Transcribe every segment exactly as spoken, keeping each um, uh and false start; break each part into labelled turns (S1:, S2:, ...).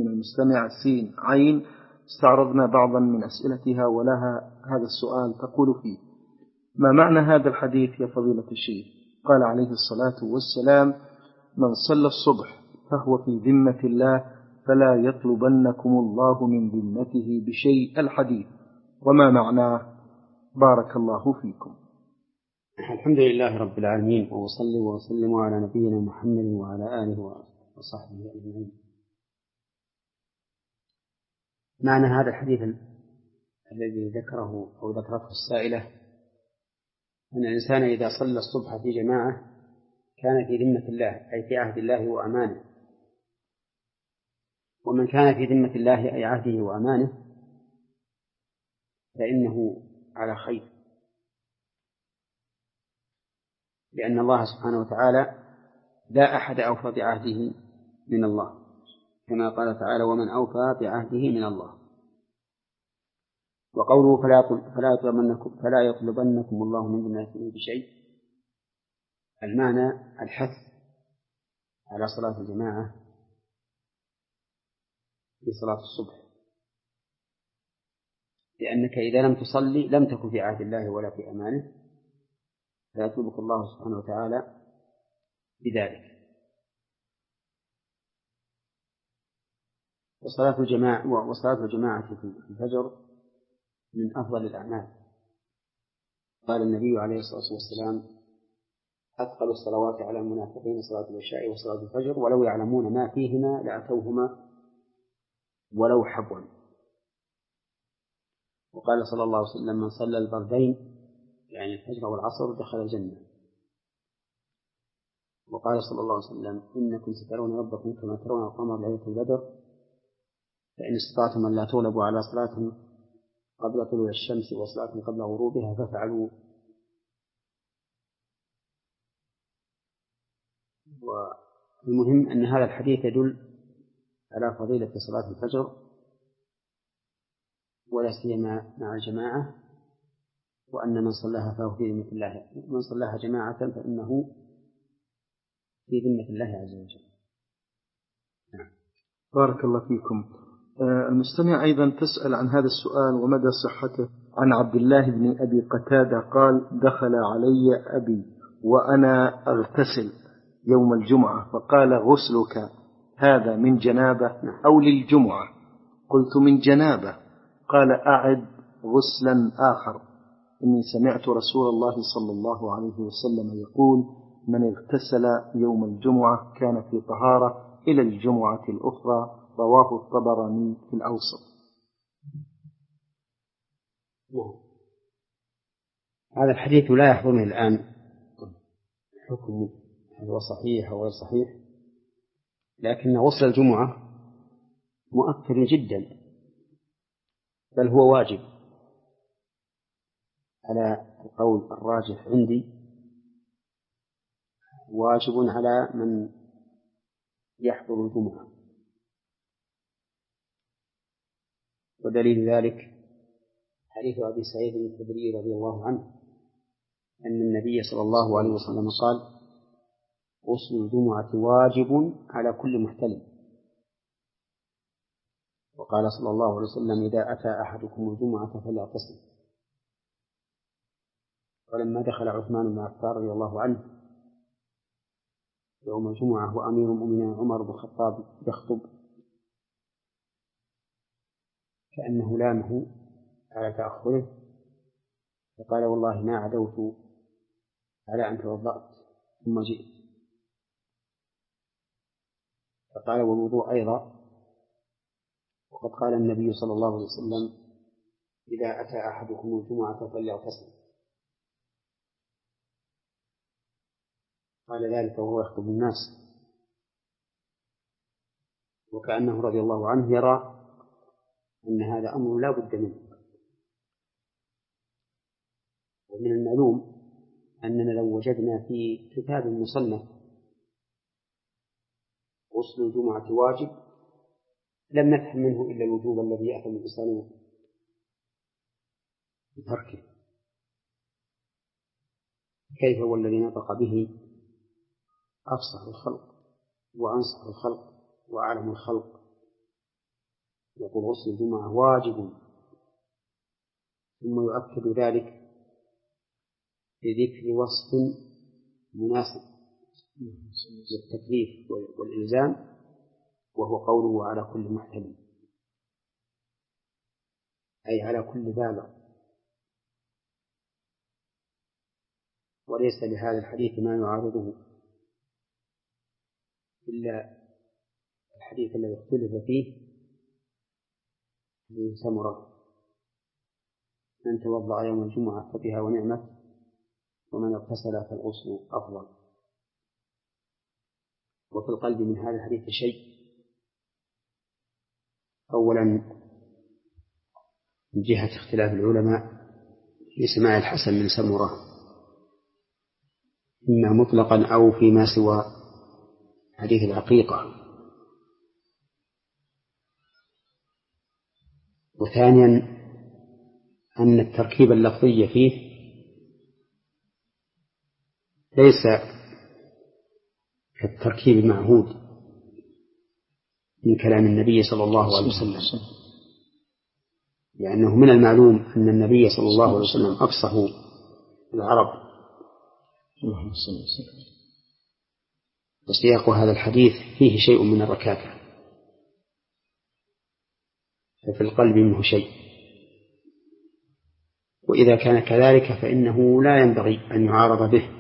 S1: من المستمع سين عين استعرضنا بعضا من أسئلتها ولها هذا السؤال تقول فيه: ما معنى هذا الحديث يا فضيلة الشيخ؟ قال عليه الصلاة والسلام: من صلى الصبح فهو في ذمة الله فلا يطلبنكم الله من ذمته بشيء. الحديث وما معناه؟ بارك الله فيكم.
S2: الحمد لله رب العالمين، وصلي وسلم على نبينا محمد وعلى آله وصحبه أجمعين. معنى هذا الحديث الذي ذكره أو ذكرته السائلة أن الإنسان إذا صلى الصبح في جماعة كان في ذمة الله، أي في عهد الله وأمانه. ومن كان في ذمة الله أي عهده وأمانه فإنه على خير، لأن الله سبحانه وتعالى لا أحد أوفى بعهده من الله، كما قال تعالى: ومن أوفى بعهده من الله. وقوله فلا يطلبنكم, فلا يطلبنكم الله من ذمته بشيء، المعنى الحث على صلاة الجماعة في صلاة الصبح، لأنك إذا لم تصلي لم تكن في عهد الله ولا في أمانه، فيطلبك الله سبحانه وتعالى بذلك. وصلاة الجماعة وصلاة الجماعة في الفجر من أفضل الأعمال. قال النبي عليه الصلاة والسلام: أثقل الصلوات على المنافقين صلاة العشاء وصلاة الفجر، ولو يعلمون ما فيهما لأتوهما ولو حبوا. وقال صلى الله عليه وسلم: من صلى البردين يعني الفجر والعصر دخل الجنة. وقال صلى الله عليه وسلم: إنكم سترون ربكم كما ترون القمر ليلة البدر، فإن استطعتم أن لا تغلبوا على صلاة قبل طلوع الشمس وصلاة قبل غروبها فافعلوا. والمهم أن هذا الحديث يدل على فضيلة صلاة الفجر، ولا سيما مع الجماعة، وأن من صلاها فهو في ذمة الله، من صلاها جماعة فإنه في ذمة الله عز وجل.
S1: نعم. بارك الله فيكم. المستمع أيضا تسأل عن هذا السؤال ومدى صحته عن عبد الله بن أبي قتادة قال: دخل علي أبي وأنا أغتسل يوم الجمعة فقال: غسلك هذا من جنابة أو للجمعة؟ قلت: من جنابة. قال: أعد غسلا آخر، إني سمعت رسول الله صلى الله عليه وسلم يقول: من اغتسل يوم الجمعة كان في طهارة إلى الجمعة الأخرى. رواه الطبراني في الأوسط.
S2: هذا الحديث لا يحضرني الآن حكم هل هو صحيح أو غير صحيح، لكن غسل الجمعة مؤثر جدا، بل هو واجب على القول الراجح عندي، واجب على من يحضر الجمعة. ودليل ذلك حديث أبي سعيد الخدري رضي الله عنه أن النبي صلى الله عليه وسلم قال: غسل الجمعة واجب على كل محتلم. وقال صلى الله عليه وسلم: إذا أتى أحدكم الجمعة فليغتسل. ولما دخل عثمان بن عفان رضي الله عنه يوم الجمعة وأمير المؤمنين عمر بن الخطاب يخطب، كأنه لامه على تأخره، فقال: والله ما عدوت على أن توضأت ثم جئت. فقال: والوضوء أيضا. وقد قال النبي صلى الله عليه وسلم: إذا أتى أحدكم الجمعة فليغتسل. قال ذلك وهو يخطب الناس، وكأنه رضي الله عنه يرى أن هذا أمر لا بد منه. ومن المعلوم أننا لو وجدنا في كتاب مصنف غسل الجمعة واجب لم نفهم منه إلا الوجوب الذي يأثم الإنسان بتركه. كيف هو الذي نطق به أفصح الخلق وأنصح الخلق وأعلم الخلق يقول غسل الجمعة واجب، ثم يؤكد ذلك بذكر وصف مناسب للتكليف والإلزام، وهو قوله على كل محتمل، أي على كل بالغ، وليس لهذا الحديث ما يعارضه إلا الحديث الذي اختلف فيه من سمرة: من توضأ يوم الجمعة فبها ونعمت، ومن اغتسل فالغسل أفضل. وفي القلب من هذا الحديث شيء: أولا من جهة اختلاف العلماء في سماع الحسن من سمرة، إما مطلقا أو فيما سوى حديث العقيقة. وثانيا أن التركيب اللفظي فيه ليس كالتركيب المعهود من كلام النبي صلى الله عليه وسلم، لأنه من المعلوم أن النبي صلى الله عليه وسلم أفصح العرب، وسياق هذا الحديث فيه شيء من الركاكة، ففي القلب منه شيء. وإذا كان كذلك فإنه لا ينبغي أن يعارض به،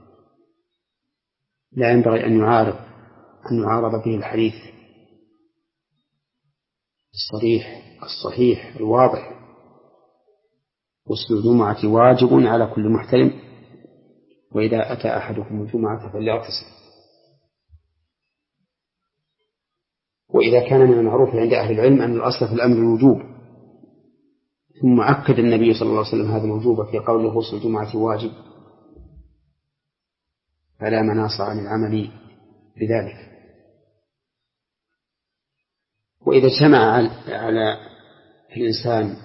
S2: لا ينبغي أن يعارض أن يعارض به الحديث الصريح الصحيح الواضح: غسل الجمعة واجب على كل محتلم، وإذا أتى أحدكم الجمعة فليغتسل. وإذا كان من المعروف عند أهل العلم أن الأصل في الأمر الوجوب، ثم أكد النبي صلى الله عليه وسلم هذا الوجوب في قوله غسل الجمعة واجب، فلا مناص عن العمل بذلك. وإذا اجتمع على الإنسان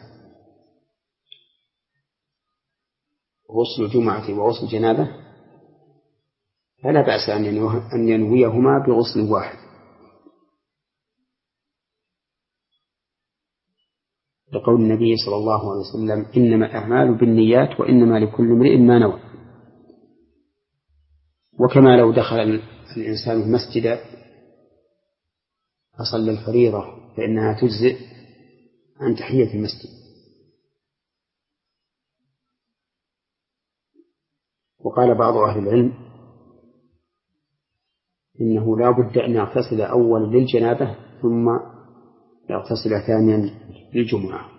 S2: غسل الجمعة وغسل الجنابة فلا بأس أن ينويهما بغسل واحد، لقول النبي صلى الله عليه وسلم: إنما الأعمال بالنيات وإنما لكل امرئ ما نوى. وكما لو دخل الإنسان المسجد فصلى الفريضة فإنها تجزئ عن تحية المسجد. وقال بعض أهل العلم إنه لا بد أن يغتسل أولا للجنابة ثم يغتسل ثانيا للجمعة،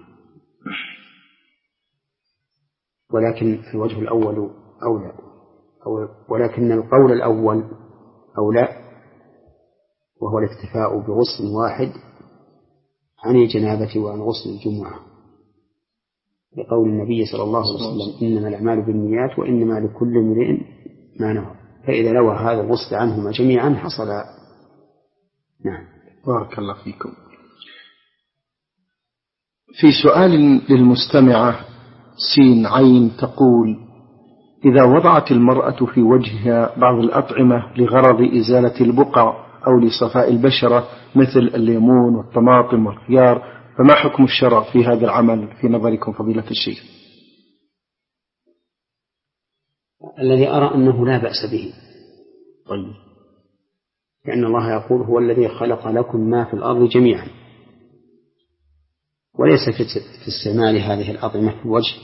S2: ولكن الوجه الأول أولى، ولكن القول الأول أولى، وهو الاكتفاء بغسل واحد عن الجنابة وعن غسل الجمعة، لقول النبي صلى الله عليه وسلم: إنما الأعمال بالنيات وإنما لكل امرئ ما نوى. فإذا نوى هذا الغسل عنهما جميعا حصل. نعم.
S1: بارك الله فيكم. في سؤال للمستمعة سين عين تقول: إذا وضعت المرأة في وجهها بعض الأطعمة لغرض إزالة البقع أو لصفاء البشرة مثل الليمون والطماطم والخيار، فما حكم الشرع في هذا العمل في نظركم فضيلة الشيخ؟
S2: الذي أرى أنه لا بأس به. طيب، لأن الله يقول: هو الذي خلق لكم ما في الأرض جميعا، وليس في استعمال هذه الأطعمة في الوجه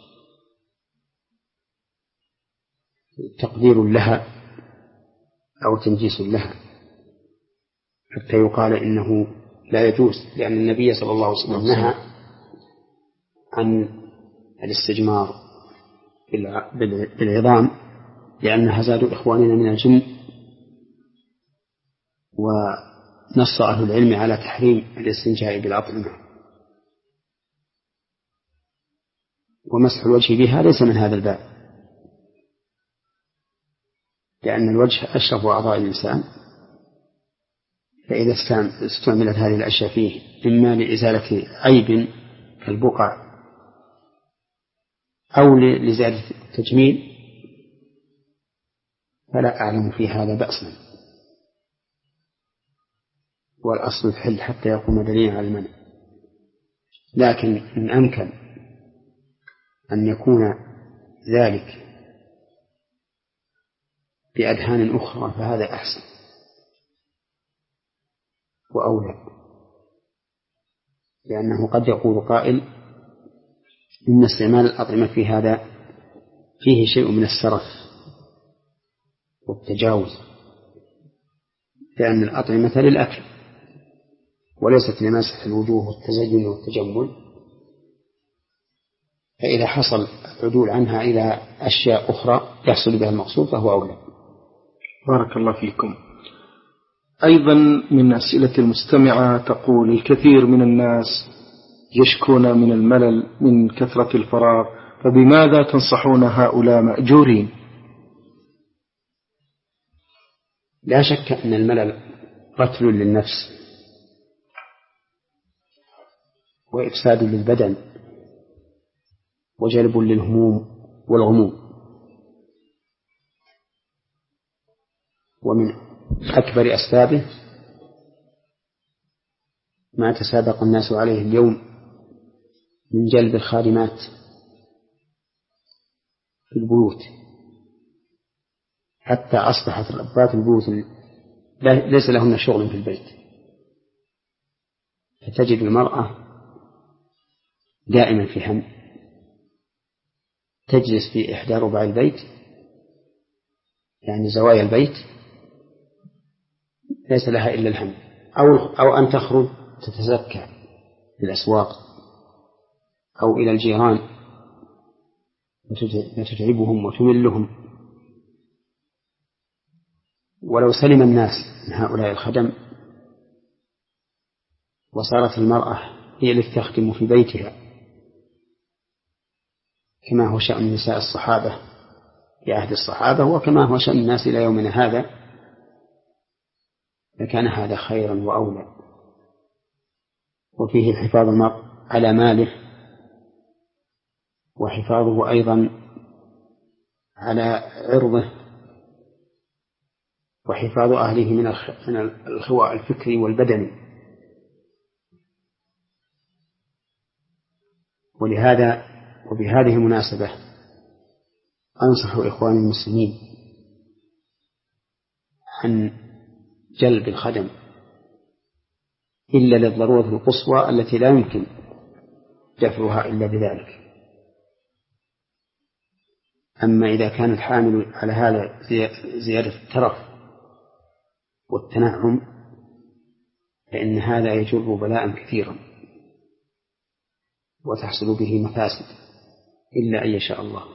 S2: تقدير لها أو تنجيس لها حتى يقال إنه لا يجوز، لأن النبي صلى الله عليه وسلم نهى عن الاستجمار بالعظام لأنها زاد إخواننا من الجن، ونص أهل العلم على تحريم الاستنجاء بالأطعمة. ومسح الوجه بها ليس من هذا الباب، لأن الوجه أشرف أعضاء الإنسان، فإذا استعملت هذه الأشياء فيه إما لإزالة عيب كالبقع أو لزيادة التجميل فلا أعلم في هذا بأسا، والأصل الحل حتى يقوم دليل على المنع. لكن إن أمكن أن يكون ذلك بأدهان أخرى فهذا أحسن وأولى، لأنه قد يقول قائل إن استعمال الأطعمة في هذا فيه شيء من السرف والتجاوز، لأن الأطعمة للأكل وليست لمسح الوجوه والتزين والتجمل، فإذا حصل العدول عنها إلى أشياء أخرى يحصل بها المقصود فهو أولى.
S1: بارك الله فيكم. أيضا من أسئلة المستمعة تقول: الكثير من الناس يشكون من الملل من كثرة الفراغ، فبماذا تنصحون هؤلاء مأجورين؟
S2: لا شك أن الملل قتل للنفس وإفساد للبدن وجلب للهموم والغموم، ومن أكبر أسبابه ما تسابق الناس عليه اليوم من جلب الخادمات في البيوت، حتى أصبحت ربات البيوت ليس لهن شغل في البيت، فتجد المرأة دائما في هم، تجلس في إحدى ربع البيت يعني زوايا البيت ليس لها إلا الهم، أو, أو أن تخرج تتزكى في الأسواق أو إلى الجيران وتتعبهم وتملهم. ولو سلم الناس من هؤلاء الخدم وصارت المرأة هي التي تخدم في بيتها كما هو شأن نساء الصحابة في عهد الصحابة وكما هو شأن الناس إلى يومنا هذا، لكان هذا خيرا وأولى، وفيه حفاظ المرء على ماله وحفاظه أيضا على عرضه وحفاظ أهله من الخواء الفكري والبدني. ولهذا وبهذه المناسبة أنصح إخواني المسلمين عن جلب الخدم إلا للضرورة القصوى التي لا يمكن دفعها إلا بذلك. أما إذا كان الحامل على هذا زيادة الترف والتنعم فإن هذا يجر بلاء كثيرا وتحصل به مفاسد إلا أن يشاء الله،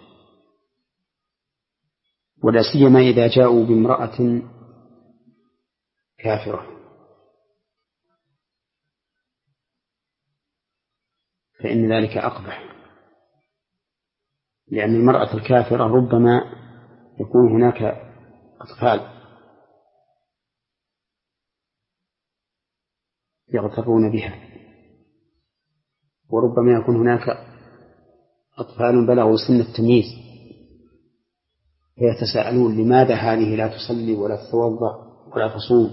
S2: ولا سيما إذا جاءوا بامرأة كافرة فإن ذلك أقبح، لأن المرأة الكافرة ربما يكون هناك أطفال يغترون بها، وربما يكون هناك أطفال بلغوا سن التمييز فيتساءلون لماذا هذه لا تصلي ولا تتوضأ ولا تصوم،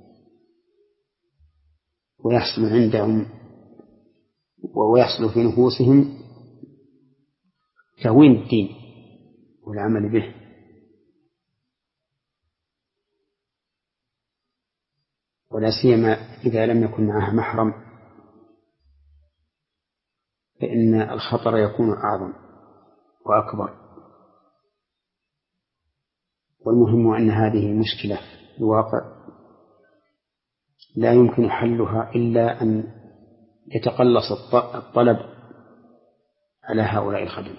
S2: ويحصل عندهم ويحصل في نفوسهم تهوين الدين والعمل به. ولا سيما إذا لم يكن معها محرم فإن الخطر يكون أعظم وأكبر. والمهم أن هذه مشكلة في الواقع لا يمكن حلها إلا أن يتقلص الطلب على هؤلاء الخدم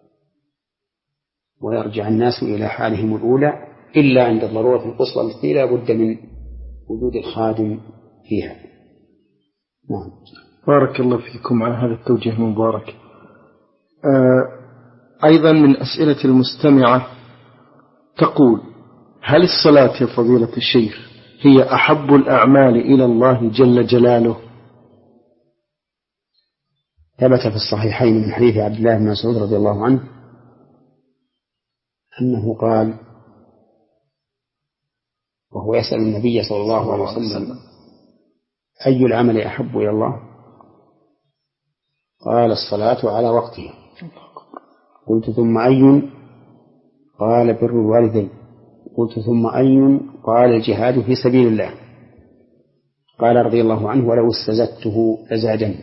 S2: ويرجع الناس إلى حالهم الأولى إلا عند الضرورة القصوى التي لا بد من وجود الخادم فيها. نعم.
S1: بارك الله فيكم على هذا التوجيه المبارك. آه أيضا من أسئلة المستمعة تقول: هل الصلاة يا فضيلة الشيخ هي أحب الأعمال إلى الله جل جلاله؟
S2: ثبت في الصحيحين من حديث عبد الله بن مسعود رضي الله عنه أنه قال وهو يسأل النبي صلى الله عليه وسلم: أي العمل أحب إلى الله؟ قال الصلاة على وقتها. قلت ثم أي؟ قال بر الوالدين. قلت ثم أي؟ قال الجهاد في سبيل الله. قال رضي الله عنه ولو استزدته لزادني.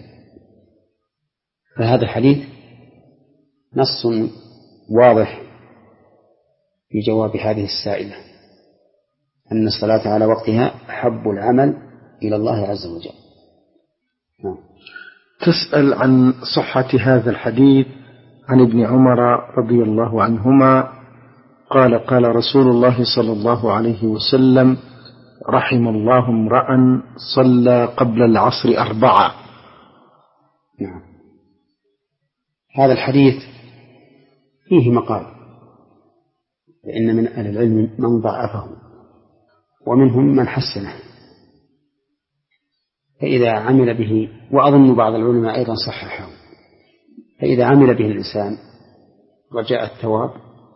S2: فهذا الحديث نص واضح في جواب هذه السائلة أن الصلاة على وقتها أحب العمل إلى الله عز وجل. نعم.
S1: تسأل عن صحة هذا الحديث عن ابن عمر رضي الله عنهما قال قال رسول الله صلى الله عليه وسلم رحم الله امرأ صلى قبل العصر أربعة.
S2: نعم. هذا الحديث فيه مقال، لأن من أهل العلم من ضعفه ومنهم من حسنه، فإذا عمل به، وأظن بعض العلماء أيضا صححه، فإذا عمل به الإنسان رجاء الثواب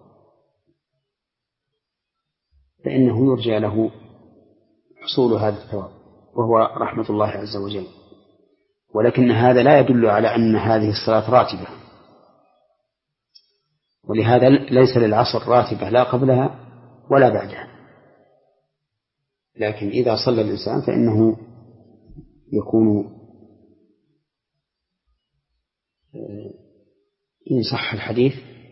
S2: فإنه يرجى له حصول هذا الثواب وهو رحمة الله عز وجل. ولكن هذا لا يدل على أن هذه الصلاة راتبة، ولهذا ليس للعصر راتبة لا قبلها ولا بعدها، لكن إذا صلى الإنسان فإنه يكون إن صح الحديث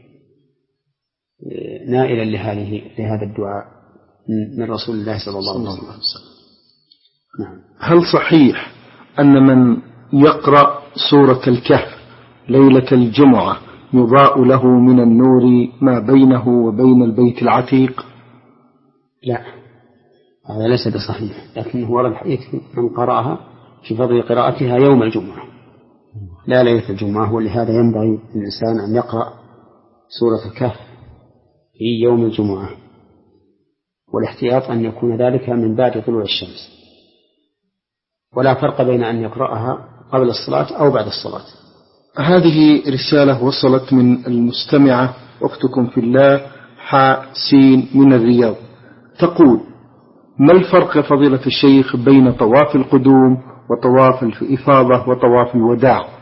S2: نائلا لهذه لهذا الدعاء من رسول الله صلى الله عليه وسلم. نعم.
S1: هل صحيح أن من يقرأ سورة الكهف ليلة الجمعة يضاء له من النور ما بينه وبين البيت العتيق؟
S2: لا، هذا ليس بصحيح، لكنه ورد الحديث من قرأها في فضل قراءتها يوم الجمعة لا ليلة الجمعة، ولهذا ينبغي للإنسان أن يقرأ سورة الكهف في يوم الجمعة، والاحتياط أن يكون ذلك من بعد طلوع الشمس، ولا فرق بين أن يقرأها قبل الصلاة أو بعد الصلاة.
S1: هذه رسالة وصلت من المستمعة أختكم في الله حسين من الرياض، تقول: ما الفرق فضيلة الشيخ بين طواف القدوم وطواف الإفاضة وطواف الوداع؟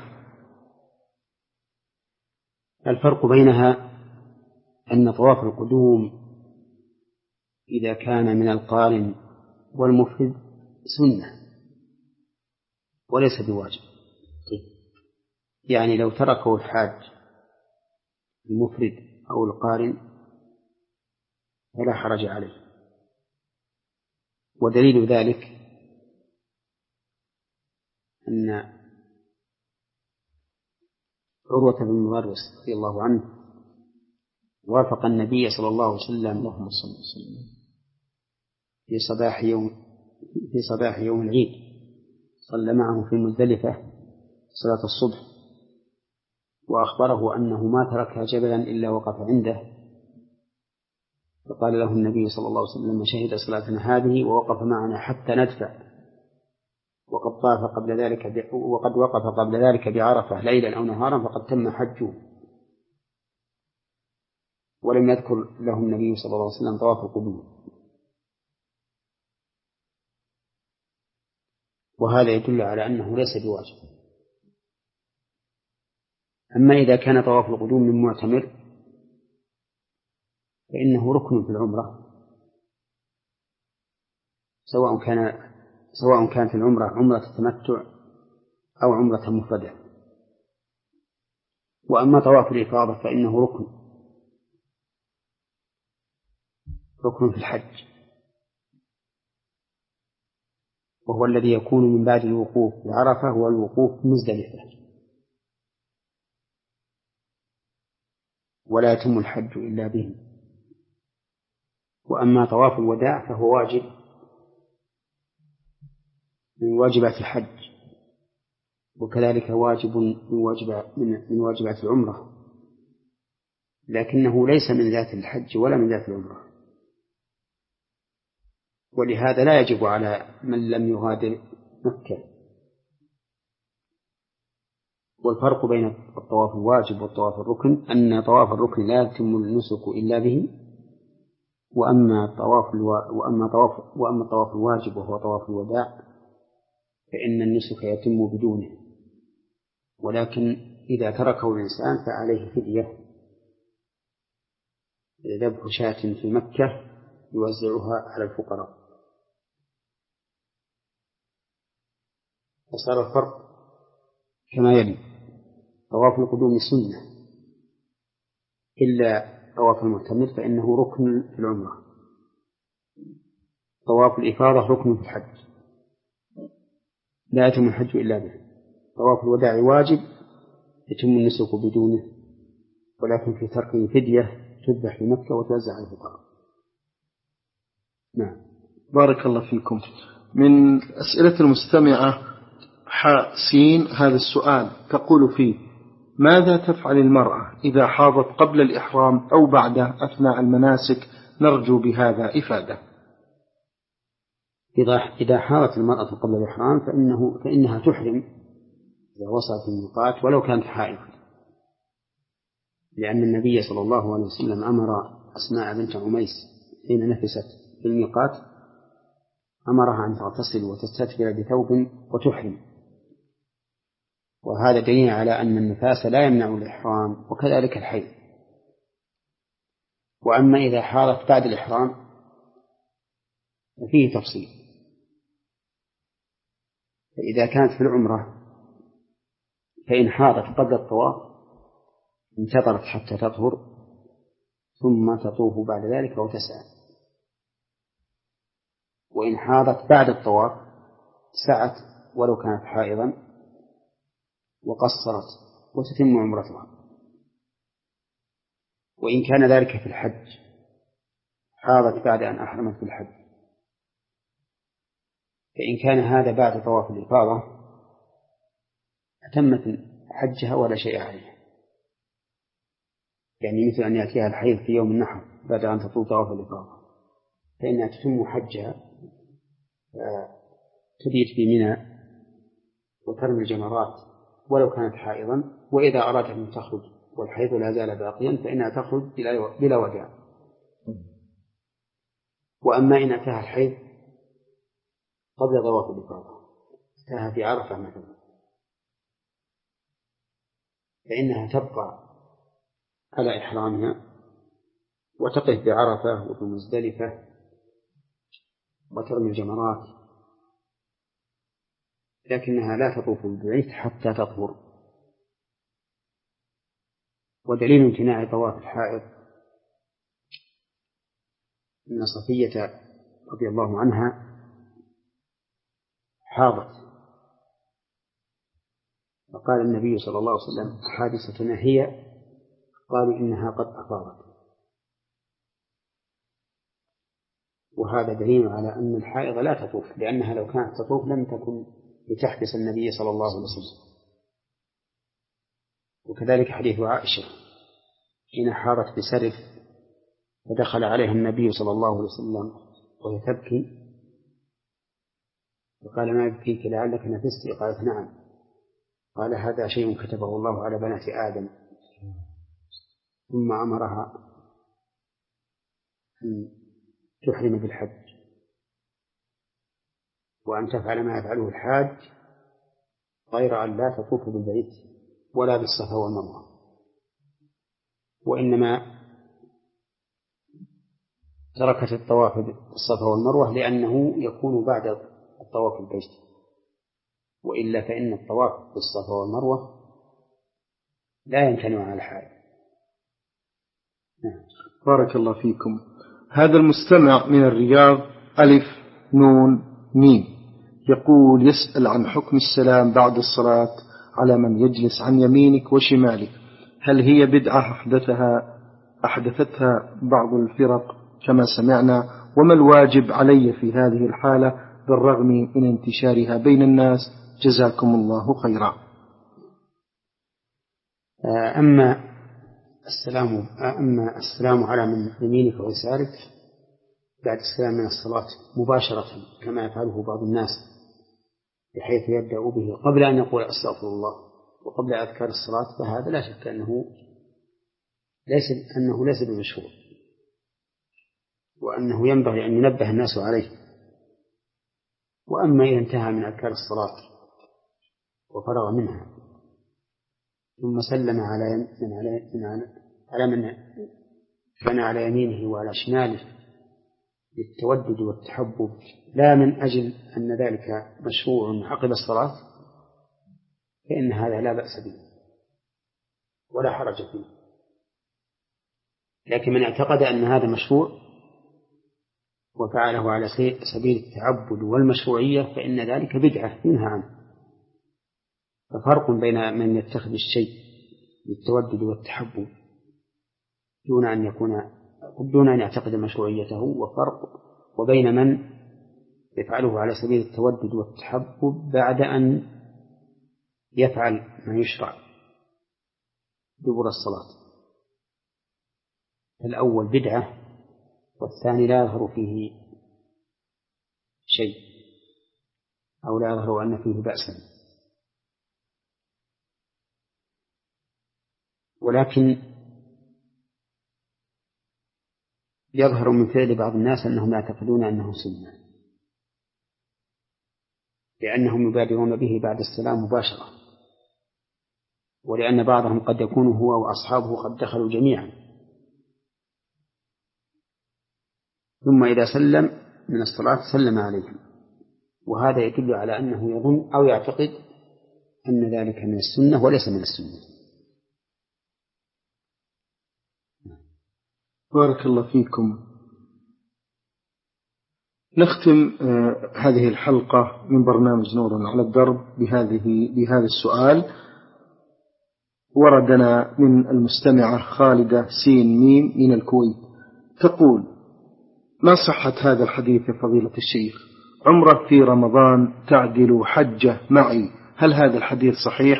S2: الفرق بينها أن طواف القدوم إذا كان من القارن والمفرد سنة وليس بواجب، يعني لو تركه الحاج المفرد أو القارن فلا حرج عليه. ودليل ذلك أن عروة بن مغرس رضي الله عنه وافق النبي صلى الله عليه وسلم في صباح يوم في صباح يوم العيد، صلى معه في مزدلفة صلاة الصبح، وأخبره أنه ما تركها جبلا إلا وقف عنده، فقال له النبي صلى الله عليه وسلم: شهد صلاتنا هذه ووقف معنا حتى ندفع، وقد طاف قبل ذلك ب... وقد وقف قبل ذلك بعرفة ليلا أو نهارا فقد تم حجه. ولم يذكر له النبي صلى الله عليه وسلم طواف القدوم، وهذا يدل على أنه ليس بواجب. أما إذا كان طواف القدوم من معتمر فإنه ركن في العمرة، سواء كان سواء كانت العمرة عمرة تمتع أو عمرة مفردة. وأما طواف الإفاضة فإنه ركن ركن في الحج، وهو الذي يكون من بعد الوقوف بعرفة والوقوف مزدلفة، ولا يتم الحج إلا به. وأما طواف الوداع فهو واجب من واجبات الحج، وكذلك واجب من واجبات من واجبات العمرة، لكنه ليس من ذات الحج ولا من ذات العمرة، ولهذا لا يجب على من لم يغادر مكة. والفرق بين الطواف الواجب والطواف الركن أن طواف الركن لا يتم النسك إلا به، وأما طواف الو... وأما طواف وأما طواف الواجب وهو طواف الوداع فإن النسك يتم بدونه، ولكن إذا تركه الإنسان فعليه فدية، ذبح شاة في مكة يوزعها على الفقراء. فصار الفرق كما يلي: طواف القدوم سنة إلا طواف المعتمر فإنه ركن في العمرة. طواف الإفاضة ركن في الحج لا يتم الحج إلا به. طواف الوداع واجب يتم النسك بدونه، ولكن في تركه فدية تذبح في مكة وتوزع على الفقراء. نعم.
S1: بارك الله فيكم. من أسئلة المستمعة حاء سين هذا السؤال تقول فيه: ماذا تفعل المرأة إذا حاضت قبل الإحرام أو بعده أثناء المناسك؟ نرجو بهذا إفادة.
S2: إذا إذا حاضت المرأة قبل الإحرام فإنه فإنها تحرم إذا وصلت الميقات ولو كانت حائضة، لأن النبي صلى الله عليه وسلم أمر أسماء بنت عميس حين نفست في الميقات أمرها أن تغتسل وتستتبر بثوب وتحرم، وهذا دليل على أن النفاس لا يمنع الإحرام، وكذلك الحيض. وأما إذا حاضت بعد الإحرام ففيه تفصيل. فإذا كانت في العمرة فإن حاضت قبل الطواف انتظرت حتى تطهر ثم تطوف بعد ذلك وتسعى، وإن حاضت بعد الطواف سعت ولو كانت حائضا وقصرت وتتم عمرتها. وإن كان ذلك في الحج حاضت بعد أن أحرمت في الحج، فإن كان هذا بعد طواف الإفاضة أتمت حجها ولا شيء عليها، يعني مثل أن يأتيها الحيض في يوم النحر بعد أن تطوف طواف الإفاضة فإنها تتم حجها، تبيت في منى وترمي الجمرات ولو كانت حائضا، وإذا أرادت أن تخرج والحيض لا زال باقيا فإنها تخرج بلا وداع. وأما إن أتاها الحيض قبل طواف الإفاضة، أتاها في عرفة مثلا، فإنها تبقى على إحرامها وتقف بعرفة وفي مزدلفة وترمي الجمرات، لكنها لا تطوف بالبيت حتى تطهر. ودليل امتناع طواف الحائض أن صفية رضي الله عنها حاضت، فقال النبي صلى الله عليه وسلم: حادثتنا هي؟ قالوا إنها قد أفاضت. وهذا دليل على أن الحائض لا تطوف، لأنها لو كانت تطوف لم تكن لتحبس النبي صلى الله عليه وسلم. وكذلك حديث عائشة حين حارت بسرف فدخل عليها النبي صلى الله عليه وسلم وهي تبكي فقال: ما يبكيك لعلك نفست؟ قالت: نعم. قال: هذا شيء كتبه الله على بنات آدم. ثم أمرها أن تحرم بالحج وأن تفعل ما يفعله الحاج، غير أن لا تطوف بالبيت ولا بالصفا والمروة، وإنما تركت الطواف بالصفا والمروة لأنه يكون بعد الطواف بالبيت، وإلا فإن الطواف بالصفا والمروة لا يمتنع على الحاج.
S1: نعم. بارك الله فيكم. هذا المستمع من الرياض ألف نون ميم يقول: يسأل عن حكم السلام بعد الصلاة على من يجلس عن يمينك وشمالك، هل هي بدعة أحدثها أحدثتها بعض الفرق كما سمعنا؟ وما الواجب علي في هذه الحالة بالرغم من انتشارها بين الناس؟ جزاكم الله خيرا.
S2: أما السلام أما السلام على من يمينك ويسارك بعد السلام من الصلاة مباشرة كما يفعله بعض الناس، بحيث يبدأ به قبل أن يقول أستغفر الله وقبل أذكار الصلاة، فهذا لا شك أنه ليس أنه ليس بمشروع، وأنه ينبغي أن ينبه الناس عليه. وأما إذا انتهى من أذكار الصلاة وفرغ منها ثم سلم على من على من على من كان على يمينه وعلى شماله للتودد والتحبب، لا من أجل أن ذلك مشروع عقب الصلاة، فإن هذا لا بأس به ولا حرج فيه. لكن من اعتقد أن هذا مشروع وفعله على سبيل التعبد والمشروعية فإن ذلك بدعة ينهى عنه. ففرق بين من يتخذ الشيء للتودد والتحبب دون أن يكون دون أن يعتقد مشروعيته، وفرق وبين من يفعله على سبيل التودد والتحبب بعد أن يفعل ما يشرع دبر الصلاة. الأول بدعة والثاني لا يظهر فيه شيء أو لا يظهر أن فيه بأسا. ولكن يظهر من فعل بعض الناس أنهم يعتقدون أنه سنة، لأنهم يبادرون به بعد السلام مباشرة، ولأن بعضهم قد يكون هو وأصحابه قد دخلوا جميعا، ثم إذا سلم من الصلاة سلم عليهم، وهذا يدل على أنه يظن أو يعتقد أن ذلك من السنة وليس من السنة.
S1: بارك الله فيكم. نختم آه هذه الحلقة من برنامج نور على الدرب بهذه بهذا السؤال. وردنا من المستمعة خالدة سين ميم من الكويت تقول: ما صحة هذا الحديث يا فضيلة الشيخ؟ عمرة في رمضان تعدل حجة معي، هل هذا الحديث صحيح؟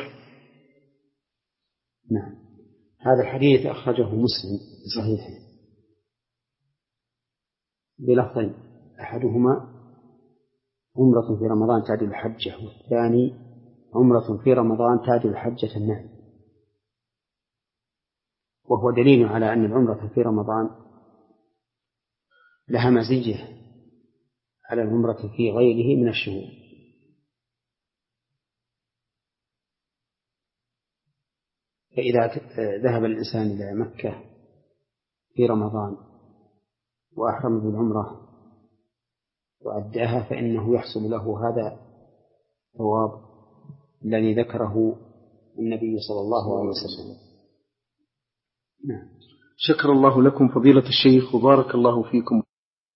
S2: نعم، هذا الحديث أخرجه مسلم صحيح بلفظين: أحدهما عمرة في رمضان تعدل حجة، والثاني عمرة في رمضان تعدل حجة معي. وهو دليل على أن العمرة في رمضان لها مزية على العمرة في غيره من الشهور. فإذا ذهب الإنسان إلى مكة في رمضان وأحرم بالعمرة وأداها فإنه يحصل له هذا الثواب الذي ذكره النبي صلى الله عليه وسلم.
S1: نعم. شكر الله لكم فضيلة الشيخ وبارك الله فيكم.